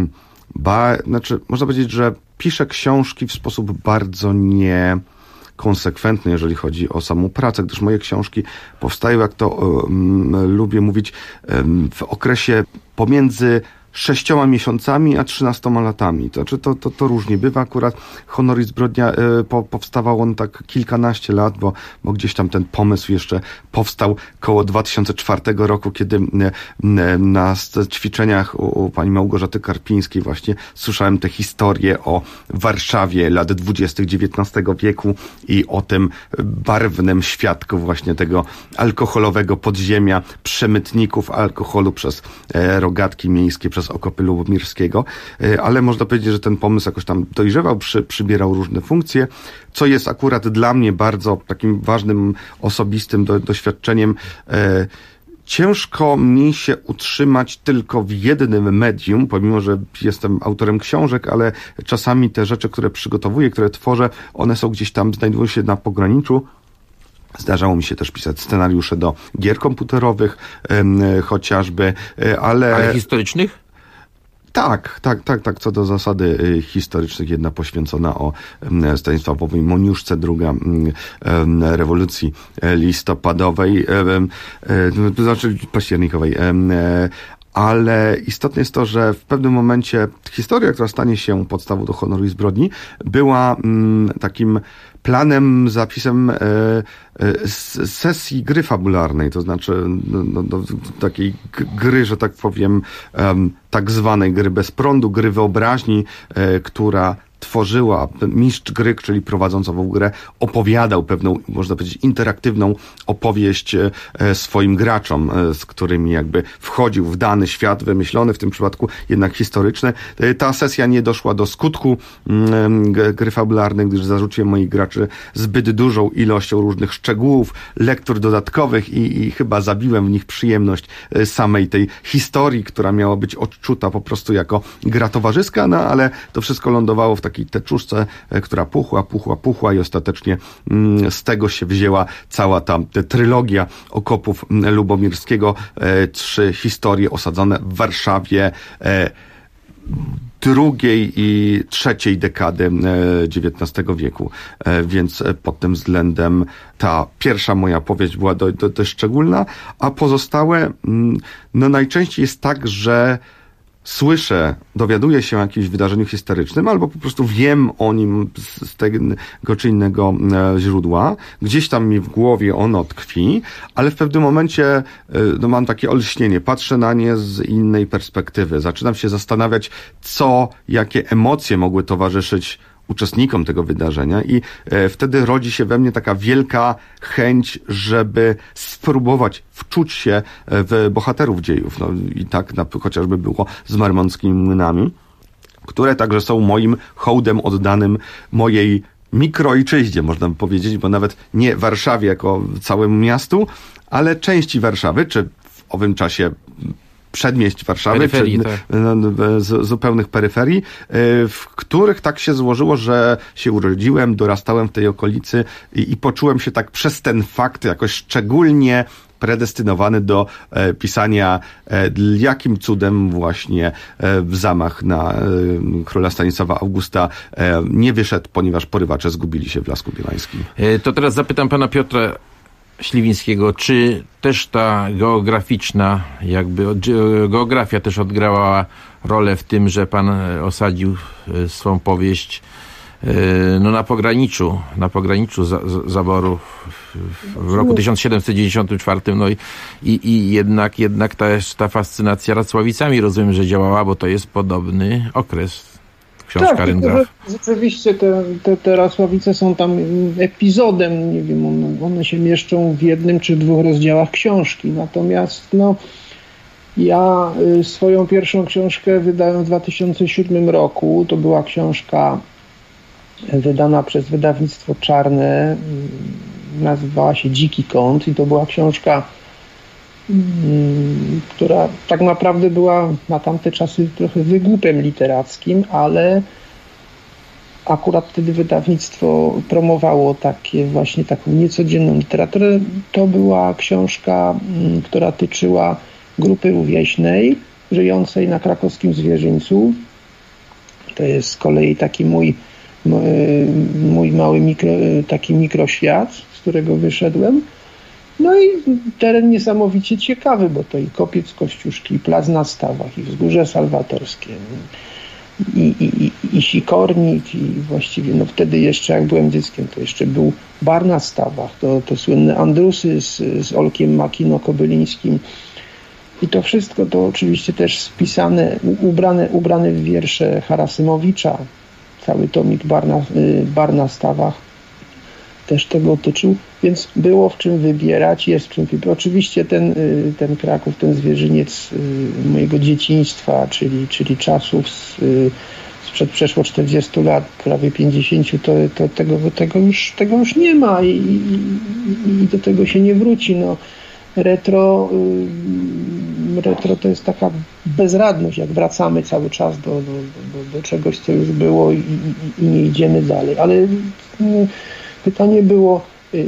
można powiedzieć, że piszę książki w sposób bardzo niekonsekwentny, jeżeli chodzi o samą pracę, gdyż moje książki powstają, jak to lubię mówić, w okresie pomiędzy 6 miesiącami a 13 latami. To znaczy to różnie bywa. Akurat Honor i zbrodnia powstawał on tak kilkanaście lat, bo gdzieś tam ten pomysł jeszcze powstał koło 2004 roku, kiedy na ćwiczeniach u pani Małgorzaty Karpińskiej właśnie słyszałem te historie o Warszawie lat 20. XIX wieku i o tym barwnym świadku właśnie tego alkoholowego podziemia, przemytników alkoholu przez rogatki miejskie, przez okopy Lubomirskiego, ale można powiedzieć, że ten pomysł jakoś tam dojrzewał, przybierał różne funkcje, co jest akurat dla mnie bardzo takim ważnym, osobistym doświadczeniem. Ciężko mi się utrzymać tylko w jednym medium, pomimo że jestem autorem książek, ale czasami te rzeczy, które przygotowuję, które tworzę, one są gdzieś tam, znajdują się na pograniczu. Zdarzało mi się też pisać scenariusze do gier komputerowych, chociażby, ale historycznych? Tak. Co do zasady historycznych, jedna poświęcona o Stanisławowej Moniuszce, druga rewolucji listopadowej, to znaczy październikowej. Ale istotne jest to, że w pewnym momencie historia, która stanie się podstawą do Honoru i zbrodni, była takim planem, zapisem sesji gry fabularnej, to znaczy takiej gry, że tak powiem, tak zwanej gry bez prądu, gry wyobraźni, która tworzyła, mistrz gry, czyli prowadząc ową grę, opowiadał pewną, można powiedzieć, interaktywną opowieść swoim graczom, z którymi jakby wchodził w dany świat wymyślony, w tym przypadku jednak historyczny. Ta sesja nie doszła do skutku gry fabularnej, gdyż zarzuciłem moich graczy zbyt dużą ilością różnych szczegółów, lektur dodatkowych i chyba zabiłem w nich przyjemność samej tej historii, która miała być odczuta po prostu jako gra towarzyska, no ale to wszystko lądowało w takiej teczuszce, która puchła i ostatecznie z tego się wzięła cała ta trylogia okopów Lubomirskiego. 3 historie osadzone w Warszawie drugiej i trzeciej dekady XIX wieku. Więc pod tym względem ta pierwsza moja powieść była dość szczególna, a pozostałe no najczęściej jest tak, że słyszę, dowiaduję się o jakimś wydarzeniu historycznym, albo po prostu wiem o nim z tego czy innego źródła. Gdzieś tam mi w głowie ono tkwi, ale w pewnym momencie no, mam takie olśnienie. Patrzę na nie z innej perspektywy. Zaczynam się zastanawiać, jakie emocje mogły towarzyszyć uczestnikom tego wydarzenia i wtedy rodzi się we mnie taka wielka chęć, żeby spróbować wczuć się w bohaterów dziejów. No i tak chociażby było z Marmonckimi Młynami, które także są moim hołdem oddanym mojej mikroojczyźnie, można by powiedzieć, bo nawet nie Warszawie jako całemu miastu, ale części Warszawy, czy w owym czasie przedmieść Warszawy, zupełnych peryferii, w których tak się złożyło, że się urodziłem, dorastałem w tej okolicy i poczułem się tak przez ten fakt jakoś szczególnie predestynowany do pisania, jakim cudem właśnie zamach na króla Stanisława Augusta nie wyszedł, ponieważ porywacze zgubili się w Lasku Bielańskim. To teraz zapytam pana Piotra Śliwińskiego, czy też ta geografia też odgrała rolę w tym, że pan osadził swą powieść no na pograniczu zaborów w roku 1794, no i jednak ta fascynacja Racławicami, rozumiem, że działała, bo to jest podobny okres. Książka Ryngraf. Rzeczywiście te Racławice są tam epizodem, nie wiem, one się mieszczą w 1 czy 2 rozdziałach książki, natomiast no ja swoją pierwszą książkę wydałem w 2007 roku, to była książka wydana przez wydawnictwo Czarne, nazywała się Dziki Kąt i to była książka, która tak naprawdę była na tamte czasy trochę wygłupem literackim, ale akurat wtedy wydawnictwo promowało taką niecodzienną literaturę. To była książka, która tyczyła grupy rówieśnej żyjącej na krakowskim Zwierzyńcu. To jest z kolei taki mój mały mikroświat, z którego wyszedłem. No i teren niesamowicie ciekawy, bo to i Kopiec Kościuszki, i Plac na Stawach, i Wzgórze Salwatorskie, i Sikornik, i właściwie no wtedy jeszcze jak byłem dzieckiem, to jeszcze był Bar na Stawach, to słynne Andrusy z Olkiem Makino-Kobylińskim. I to wszystko to oczywiście też spisane, ubrane w wiersze Harasymowicza. Cały tomik Bar na Stawach też tego dotyczył, więc było w czym wybierać, jest w czym wybierać. Oczywiście ten Kraków, ten Zwierzyniec mojego dzieciństwa, czyli czasów sprzed przeszło 40 lat, prawie 50, to tego już nie ma i do tego się nie wróci. No, retro to jest taka bezradność, jak wracamy cały czas do czegoś, co już było i nie idziemy dalej. Ale pytanie było,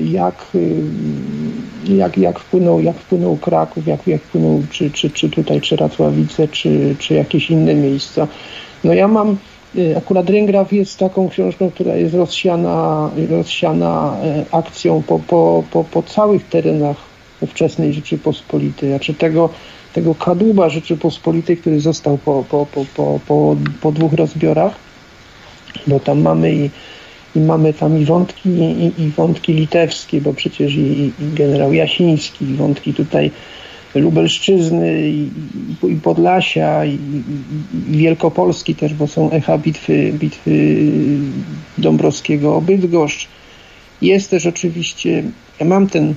jak wpłynął Kraków, jak wpłynął czy tutaj, czy Racławice, czy jakieś inne miejsca. No ja mam, akurat Ryngraf jest taką książką, która jest rozsiana akcją po całych terenach ówczesnej Rzeczypospolitej, znaczy tego kadłuba Rzeczypospolitej, który został po 2 rozbiorach, bo tam mamy mamy tam i wątki litewskie, bo przecież i generał Jasiński, i wątki tutaj Lubelszczyzny, i Podlasia, i Wielkopolski też, bo są echa bitwy Dąbrowskiego o Bydgoszcz. Jest też oczywiście, ja mam ten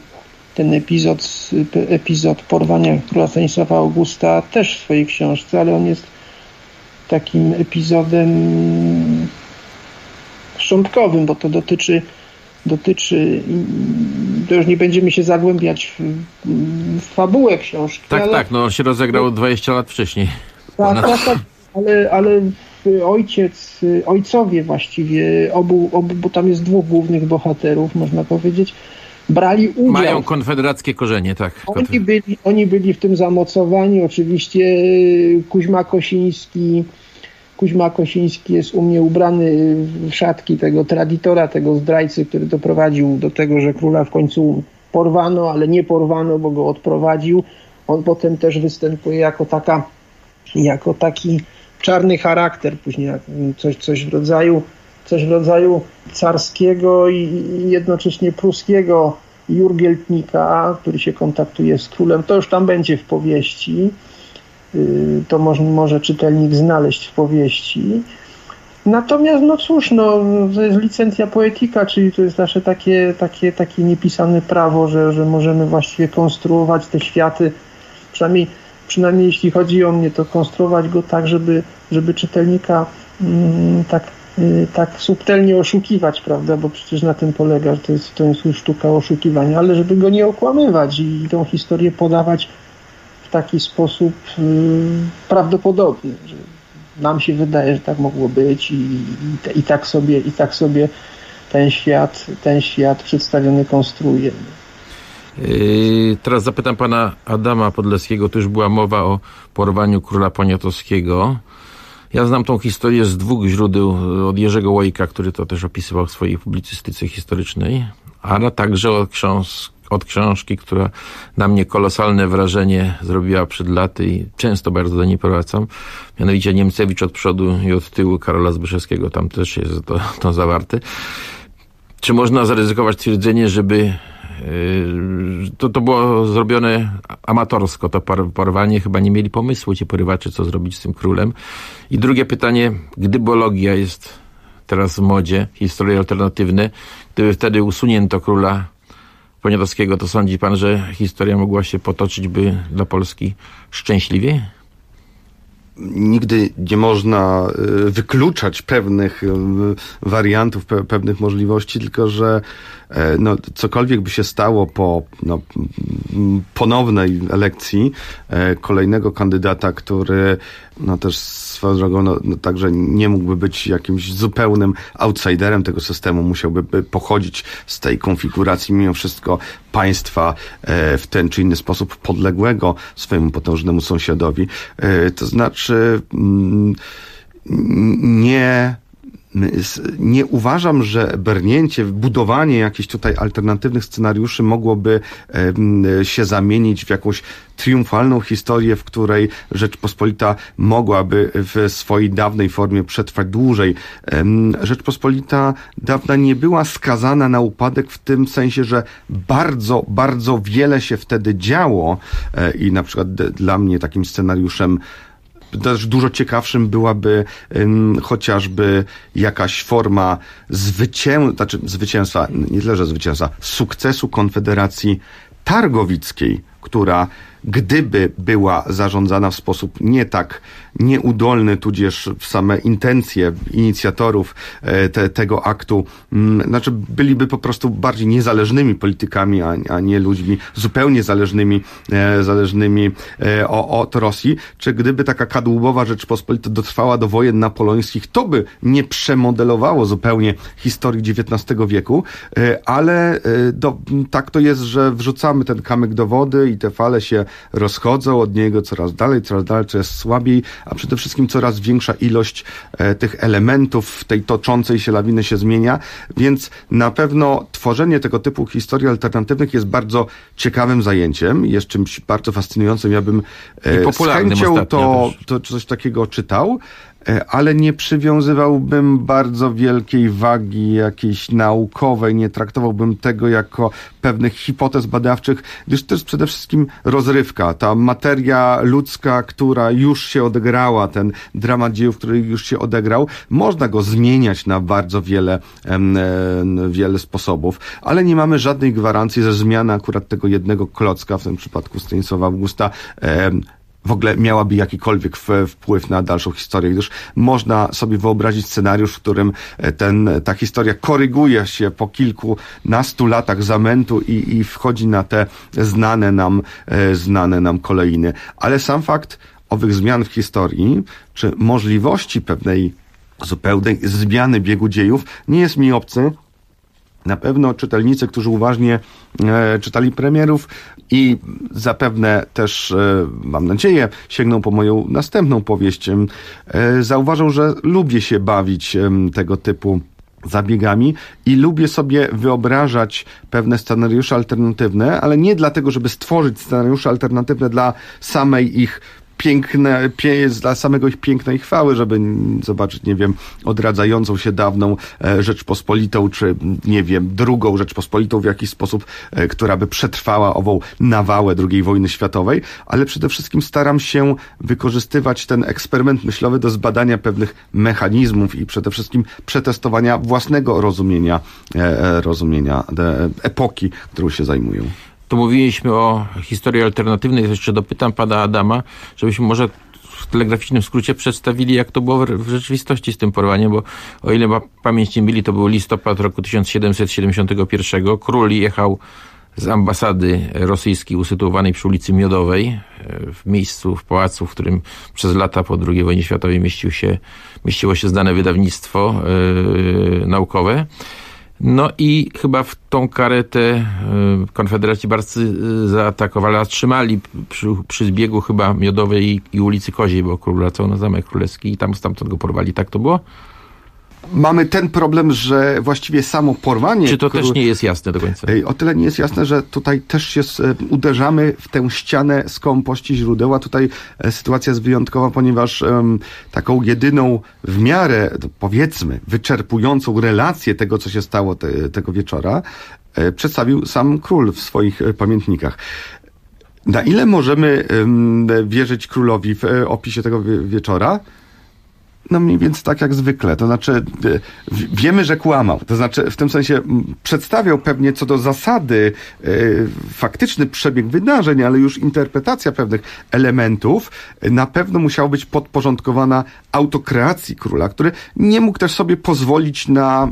epizod porwania króla Stanisława Augusta też w swojej książce, ale on jest takim epizodem szczątkowym, bo to dotyczy, to już nie będziemy się zagłębiać w fabułę książki. Tak, no on się rozegrał 20 lat wcześniej. Tak, ale ojcowie właściwie obu, bo tam jest dwóch głównych bohaterów, można powiedzieć, brali udział. Mają konfederackie korzenie, tak. Oni byli w tym zamocowani. Oczywiście Kuźma Kosiński jest u mnie ubrany w szatki tego traditora, tego zdrajcy, który doprowadził do tego, że króla w końcu porwano, ale nie porwano, bo go odprowadził. On potem też występuje jako taki czarny charakter, później coś w rodzaju carskiego i jednocześnie pruskiego jurgieltnika, który się kontaktuje z królem. To już tam będzie w powieści. To może czytelnik znaleźć w powieści. Natomiast to jest licencja poetica, czyli to jest nasze takie niepisane prawo, że możemy właściwie konstruować te światy, przynajmniej jeśli chodzi o mnie, to konstruować go tak, żeby czytelnika tak subtelnie oszukiwać, prawda, bo przecież na tym polega, że to jest już sztuka oszukiwania, ale żeby go nie okłamywać i tą historię podawać w taki sposób prawdopodobny, że nam się wydaje, że tak mogło być i tak sobie ten świat przedstawiony konstruuje. Teraz zapytam pana Adama Podleskiego. Tu już była mowa o porwaniu króla Poniatowskiego. Ja znam tą historię z dwóch źródeł. Od Jerzego Łojka, który to też opisywał w swojej publicystyce historycznej, ale także od książki, która na mnie kolosalne wrażenie zrobiła przed laty i często bardzo do niej powracam. Mianowicie Niemcewicz od przodu i od tyłu Karola Zbyszewskiego. Tam też jest to zawarte. Czy można zaryzykować twierdzenie, żeby to było zrobione amatorsko, to porwanie, chyba nie mieli pomysłu ci porywacze, co zrobić z tym królem. I drugie pytanie, gdybologia jest teraz w modzie, historie alternatywne, gdyby wtedy usunięto króla Poniatowskiego, to sądzi pan, że historia mogła się potoczyć by dla Polski szczęśliwie? Nigdy nie można wykluczać pewnych wariantów, pewnych możliwości, tylko że cokolwiek by się stało po ponownej elekcji kolejnego kandydata, który też swoją drogą także nie mógłby być jakimś zupełnym outsiderem tego systemu, musiałby pochodzić z tej konfiguracji mimo wszystko państwa w ten czy inny sposób podległego swojemu potężnemu sąsiadowi. To znaczy nie uważam, że budowanie jakichś tutaj alternatywnych scenariuszy mogłoby się zamienić w jakąś triumfalną historię, w której Rzeczpospolita mogłaby w swojej dawnej formie przetrwać dłużej. Rzeczpospolita dawna nie była skazana na upadek w tym sensie, że bardzo, bardzo wiele się wtedy działo i na przykład dla mnie takim scenariuszem też dużo ciekawszym byłaby chociażby jakaś forma zwycięstwa, nie tyle, że zwycięstwa, sukcesu Konfederacji Targowickiej, która gdyby była zarządzana w sposób nie tak nieudolny, tudzież w same intencje inicjatorów tego aktu, byliby po prostu bardziej niezależnymi politykami, a nie ludźmi zupełnie zależnymi od Rosji, czy gdyby taka kadłubowa Rzeczpospolita dotrwała do wojen napoleońskich, to by nie przemodelowało zupełnie historii XIX wieku, ale tak to jest, że wrzucamy ten kamyk do wody i te fale się rozchodzą od niego coraz dalej, coraz słabiej, a przede wszystkim coraz większa ilość tych elementów tej toczącej się lawiny się zmienia, więc na pewno tworzenie tego typu historii alternatywnych jest bardzo ciekawym zajęciem, jest czymś bardzo fascynującym. Ja bym z chęcią to coś takiego czytał, ale nie przywiązywałbym bardzo wielkiej wagi jakiejś naukowej, nie traktowałbym tego jako pewnych hipotez badawczych, gdyż to jest przede wszystkim rozrywka. Ta materia ludzka, która już się odegrała, ten dramat dziejów, który już się odegrał, można go zmieniać na bardzo wiele sposobów, ale nie mamy żadnej gwarancji, że zmiana akurat tego jednego klocka, w tym przypadku Stanisława Augusta, w ogóle miałaby jakikolwiek wpływ na dalszą historię, gdyż można sobie wyobrazić scenariusz, w którym ta historia koryguje się po kilkunastu latach zamętu i wchodzi na te znane nam kolejny. Ale sam fakt owych zmian w historii, czy możliwości pewnej zupełnej zmiany biegu dziejów nie jest mi obcy. Na pewno czytelnicy, którzy uważnie czytali premierów i zapewne też, mam nadzieję, sięgną po moją następną powieść, zauważą, że lubię się bawić tego typu zabiegami i lubię sobie wyobrażać pewne scenariusze alternatywne, ale nie dlatego, żeby stworzyć scenariusze alternatywne dla samej ich dla samego ich pięknej chwały, żeby zobaczyć, nie wiem, odradzającą się dawną Rzeczpospolitą, czy nie wiem, drugą Rzeczpospolitą w jakiś sposób, która by przetrwała ową nawałę II wojny światowej, ale przede wszystkim staram się wykorzystywać ten eksperyment myślowy do zbadania pewnych mechanizmów i przede wszystkim przetestowania własnego rozumienia epoki, którą się zajmują. Tu mówiliśmy o historii alternatywnej, jeszcze dopytam pana Adama, żebyśmy może w telegraficznym skrócie przedstawili, jak to było w rzeczywistości z tym porwaniem, bo o ile pamięć nie myli, to był listopad roku 1771. Król jechał z ambasady rosyjskiej usytuowanej przy ulicy Miodowej, w pałacu, w którym przez lata po II wojnie światowej mieściło się znane wydawnictwo naukowe. No i chyba w tą karetę konfederaci barscy zaatakowali, zatrzymali przy zbiegu chyba Miodowej i ulicy Koziej, bo król wracał na Zamek Królewski i stamtąd go porwali. Tak to było? Mamy ten problem, że właściwie samo porwanie... Czy to też nie jest jasne do końca? O tyle nie jest jasne, że tutaj też uderzamy w tę ścianę skąpości źródeł, a tutaj sytuacja jest wyjątkowa, ponieważ taką jedyną w miarę, powiedzmy, wyczerpującą relację tego, co się stało tego wieczora, przedstawił sam król w swoich pamiętnikach. Na ile możemy wierzyć królowi w opisie tego wieczora? No mniej więcej tak jak zwykle, to znaczy wiemy, że kłamał, to znaczy w tym sensie przedstawiał pewnie co do zasady faktyczny przebieg wydarzeń, ale już interpretacja pewnych elementów na pewno musiała być podporządkowana autokreacji króla, który nie mógł też sobie pozwolić na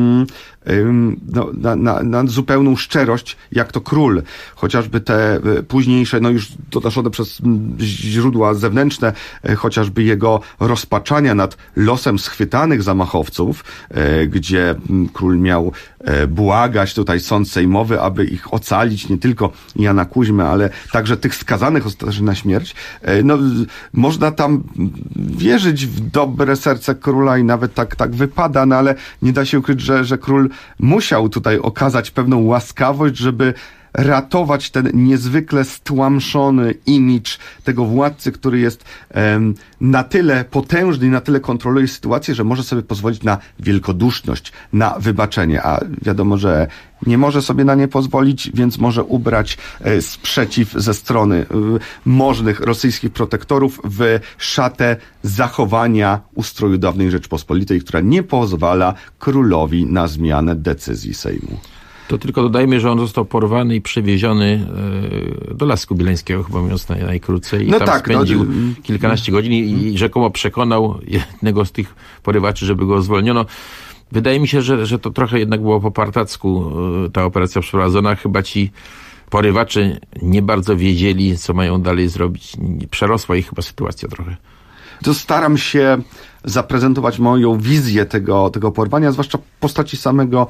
zupełną szczerość, jak to król. Chociażby te późniejsze, już donoszone przez źródła zewnętrzne, chociażby jego rozpaczania nad losem schwytanych zamachowców, gdzie król miał błagać tutaj sąd sejmowy, aby ich ocalić, nie tylko Jana Kuźmę, ale także tych skazanych ostatecznie na śmierć. Można tam wierzyć w dobre serce króla i nawet tak wypada, ale nie da się ukryć, że król musiał tutaj okazać pewną łaskawość, żeby ratować ten niezwykle stłamszony imidż tego władcy, który jest na tyle potężny i na tyle kontroluje sytuację, że może sobie pozwolić na wielkoduszność, na wybaczenie, a wiadomo, że nie może sobie na nie pozwolić, więc może ubrać sprzeciw ze strony możnych rosyjskich protektorów w szatę zachowania ustroju dawnej Rzeczpospolitej, która nie pozwala królowi na zmianę decyzji Sejmu. To tylko dodajmy, że on został porwany i przewieziony do Lasku Bielańskiego, chyba mówiąc najkrócej. I tam spędził kilkanaście godzin i rzekomo przekonał jednego z tych porywaczy, żeby go zwolniono. Wydaje mi się, że to trochę jednak było po partacku ta operacja przeprowadzona. Chyba ci porywacze nie bardzo wiedzieli, co mają dalej zrobić. Przerosła ich chyba sytuacja trochę. To staram się zaprezentować moją wizję tego porwania, zwłaszcza w postaci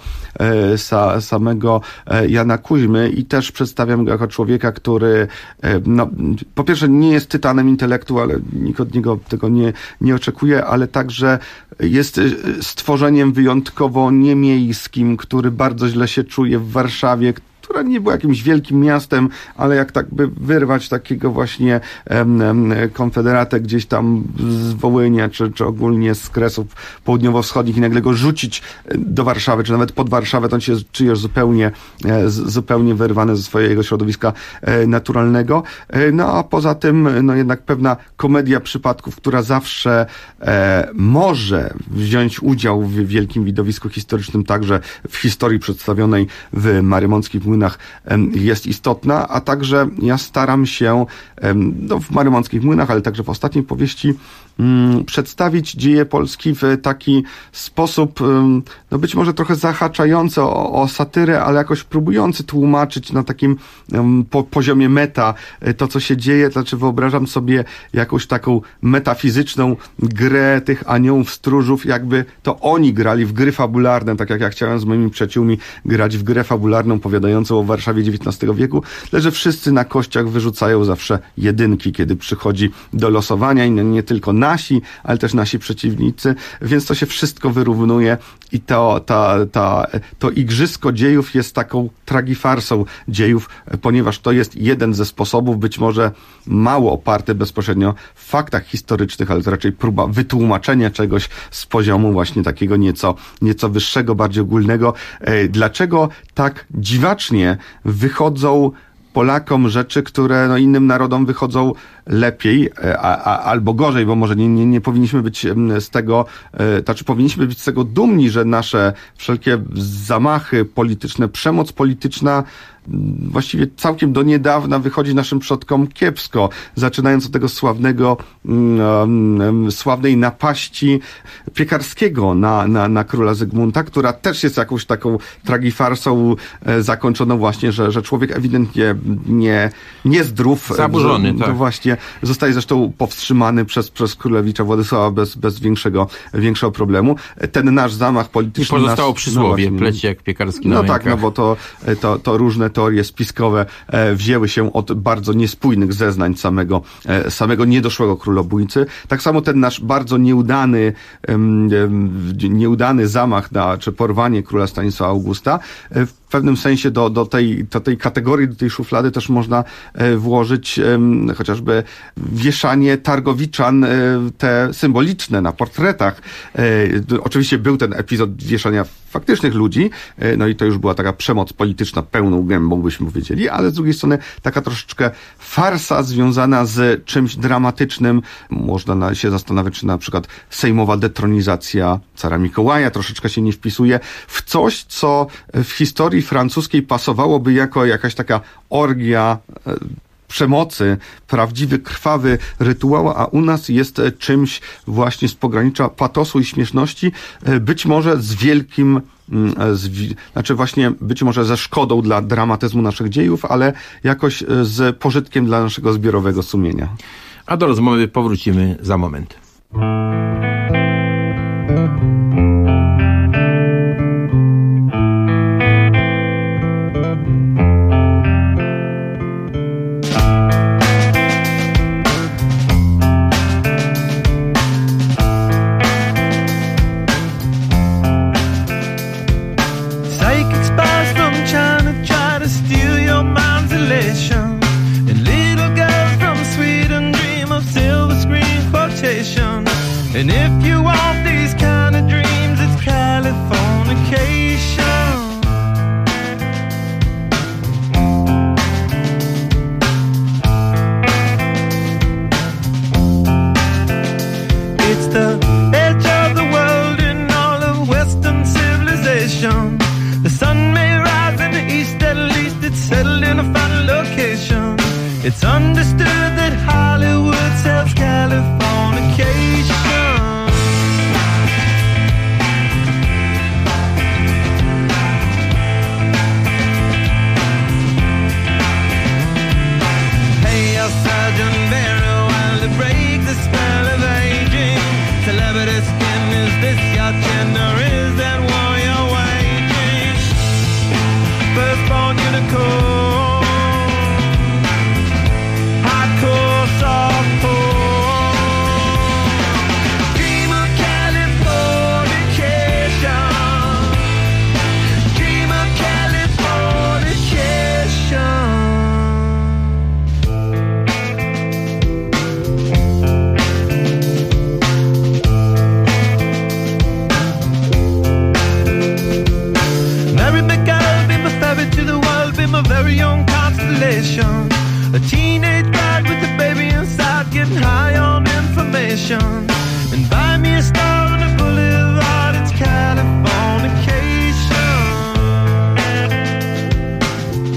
samego Jana Kuźmy i też przedstawiam go jako człowieka, który po pierwsze nie jest tytanem intelektu, ale nikt od niego tego nie oczekuje, ale także jest stworzeniem wyjątkowo niemiejskim, który bardzo źle się czuje w Warszawie, która nie była jakimś wielkim miastem, ale jak tak by wyrwać takiego właśnie konfederatę gdzieś tam z Wołynia, czy ogólnie z Kresów południowo-wschodnich i nagle go rzucić do Warszawy, czy nawet pod Warszawę, to on się czuje zupełnie wyrwany ze swojego środowiska naturalnego. A poza tym, jednak pewna komedia przypadków, która zawsze może wziąć udział w wielkim widowisku historycznym, także w historii przedstawionej w Marymąckich Młynach Młynach jest istotna, a także ja staram się w Marymonskich Młynach, ale także w ostatniej powieści przedstawić dzieje Polski w taki sposób, no być może trochę zahaczający o satyrę, ale jakoś próbujący tłumaczyć na takim poziomie meta to, co się dzieje. Znaczy wyobrażam sobie jakąś taką metafizyczną grę tych aniołów stróżów, jakby to oni grali w gry fabularne, tak jak ja chciałem z moimi przyjaciółmi grać w grę fabularną opowiadającą o Warszawie XIX wieku, ale że wszyscy na kościach wyrzucają zawsze jedynki, kiedy przychodzi do losowania i nie tylko nasi, ale też nasi przeciwnicy, więc to się wszystko wyrównuje i to igrzysko dziejów jest taką tragifarsą dziejów, ponieważ to jest jeden ze sposobów, być może mało oparty bezpośrednio w faktach historycznych, ale to raczej próba wytłumaczenia czegoś z poziomu właśnie takiego nieco wyższego, bardziej ogólnego. Dlaczego tak dziwacznie wychodzą Polakom rzeczy, które innym narodom wychodzą lepiej, albo gorzej, bo może nie powinniśmy być z tego, znaczy powinniśmy być z tego dumni, że nasze wszelkie zamachy polityczne, przemoc polityczna właściwie całkiem do niedawna wychodzi naszym przodkom kiepsko, zaczynając od tego sławnej napaści Piekarskiego na króla Zygmunta, która też jest jakąś taką tragifarsą zakończoną właśnie, że człowiek ewidentnie niezdrów. Zaburzony, tak. Właśnie zostaje zresztą powstrzymany przez królewicza Władysława bez większego problemu. Ten nasz zamach polityczny... I pozostało przysłowie, pleci jak piekarski na rękach. Tak, bo to różne teorie spiskowe wzięły się od bardzo niespójnych zeznań samego niedoszłego królobójcy. Tak samo ten nasz bardzo nieudany zamach czy porwanie króla Stanisława Augusta w pewnym sensie do tej kategorii, do tej szuflady też można włożyć chociażby wieszanie targowiczan te symboliczne na portretach. Oczywiście był ten epizod wieszania faktycznych ludzi, no i to już była taka przemoc polityczna pełną gębą, byśmy powiedzieli, ale z drugiej strony taka troszeczkę farsa związana z czymś dramatycznym. Można się zastanawiać, czy na przykład sejmowa detronizacja cara Mikołaja troszeczkę się nie wpisuje w coś, co w historii francuskiej pasowałoby jako jakaś taka orgia przemocy, prawdziwy, krwawy rytuał, a u nas jest czymś właśnie z pogranicza patosu i śmieszności, być może z wielkim, znaczy właśnie być może ze szkodą dla dramatyzmu naszych dziejów, ale jakoś z pożytkiem dla naszego zbiorowego sumienia. A do rozmowy powrócimy za moment. And if you want these kind of dreams, it's Californication. It's the edge of the world in all of Western civilization. The sun may rise in the east, at least it's settled in a final location. It's understood that Hollywood sells Californication. Celebrity skin, is this your gender? Is that war you're waging? Firstborn unicorn, hardcore, softcore. Dream of Californication. Dream of Californication. To the world, be my very own constellation. A teenage bride with a baby inside, getting high on information. And buy me a star on a boulevard, it's Californication.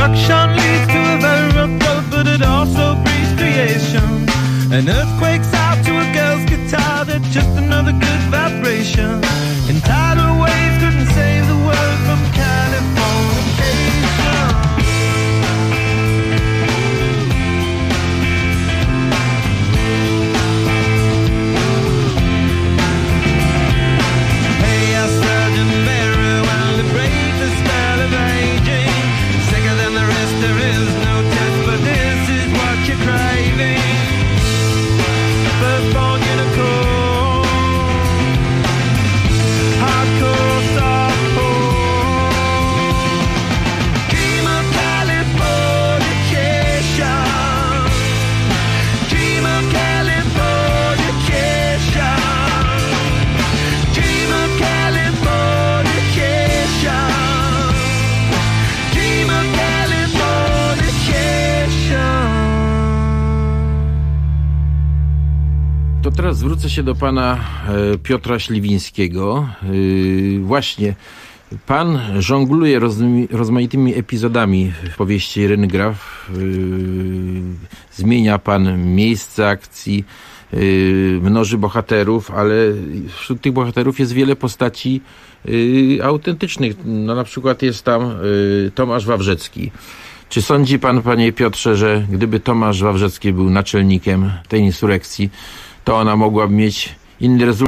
Destruction leads to a very rough road, but it also breeds creation. An earthquake's out to a girl's guitar, that's just another good vibration. And tidal waves couldn't save the world from Californication. Hey, I Sergeant Barry, while to break the spell of aging. Sicker than the rest, there is no test, but this is what you're craving. Firstborn unicorn, hardcore softcore, dream of Californication, dream of Californication, dream of Californication, dream of Californication. To teraz zwrócę się do pana Piotra Śliwińskiego. Właśnie, pan żongluje rozmaitymi epizodami w powieści Iryny Graf. Zmienia pan miejsce akcji, mnoży bohaterów, ale wśród tych bohaterów jest wiele postaci autentycznych. No, na przykład jest tam Tomasz Wawrzecki. Czy sądzi pan, panie Piotrze, że gdyby Tomasz Wawrzecki był naczelnikiem tej insurekcji, to ona mogłaby mieć inny rezultat?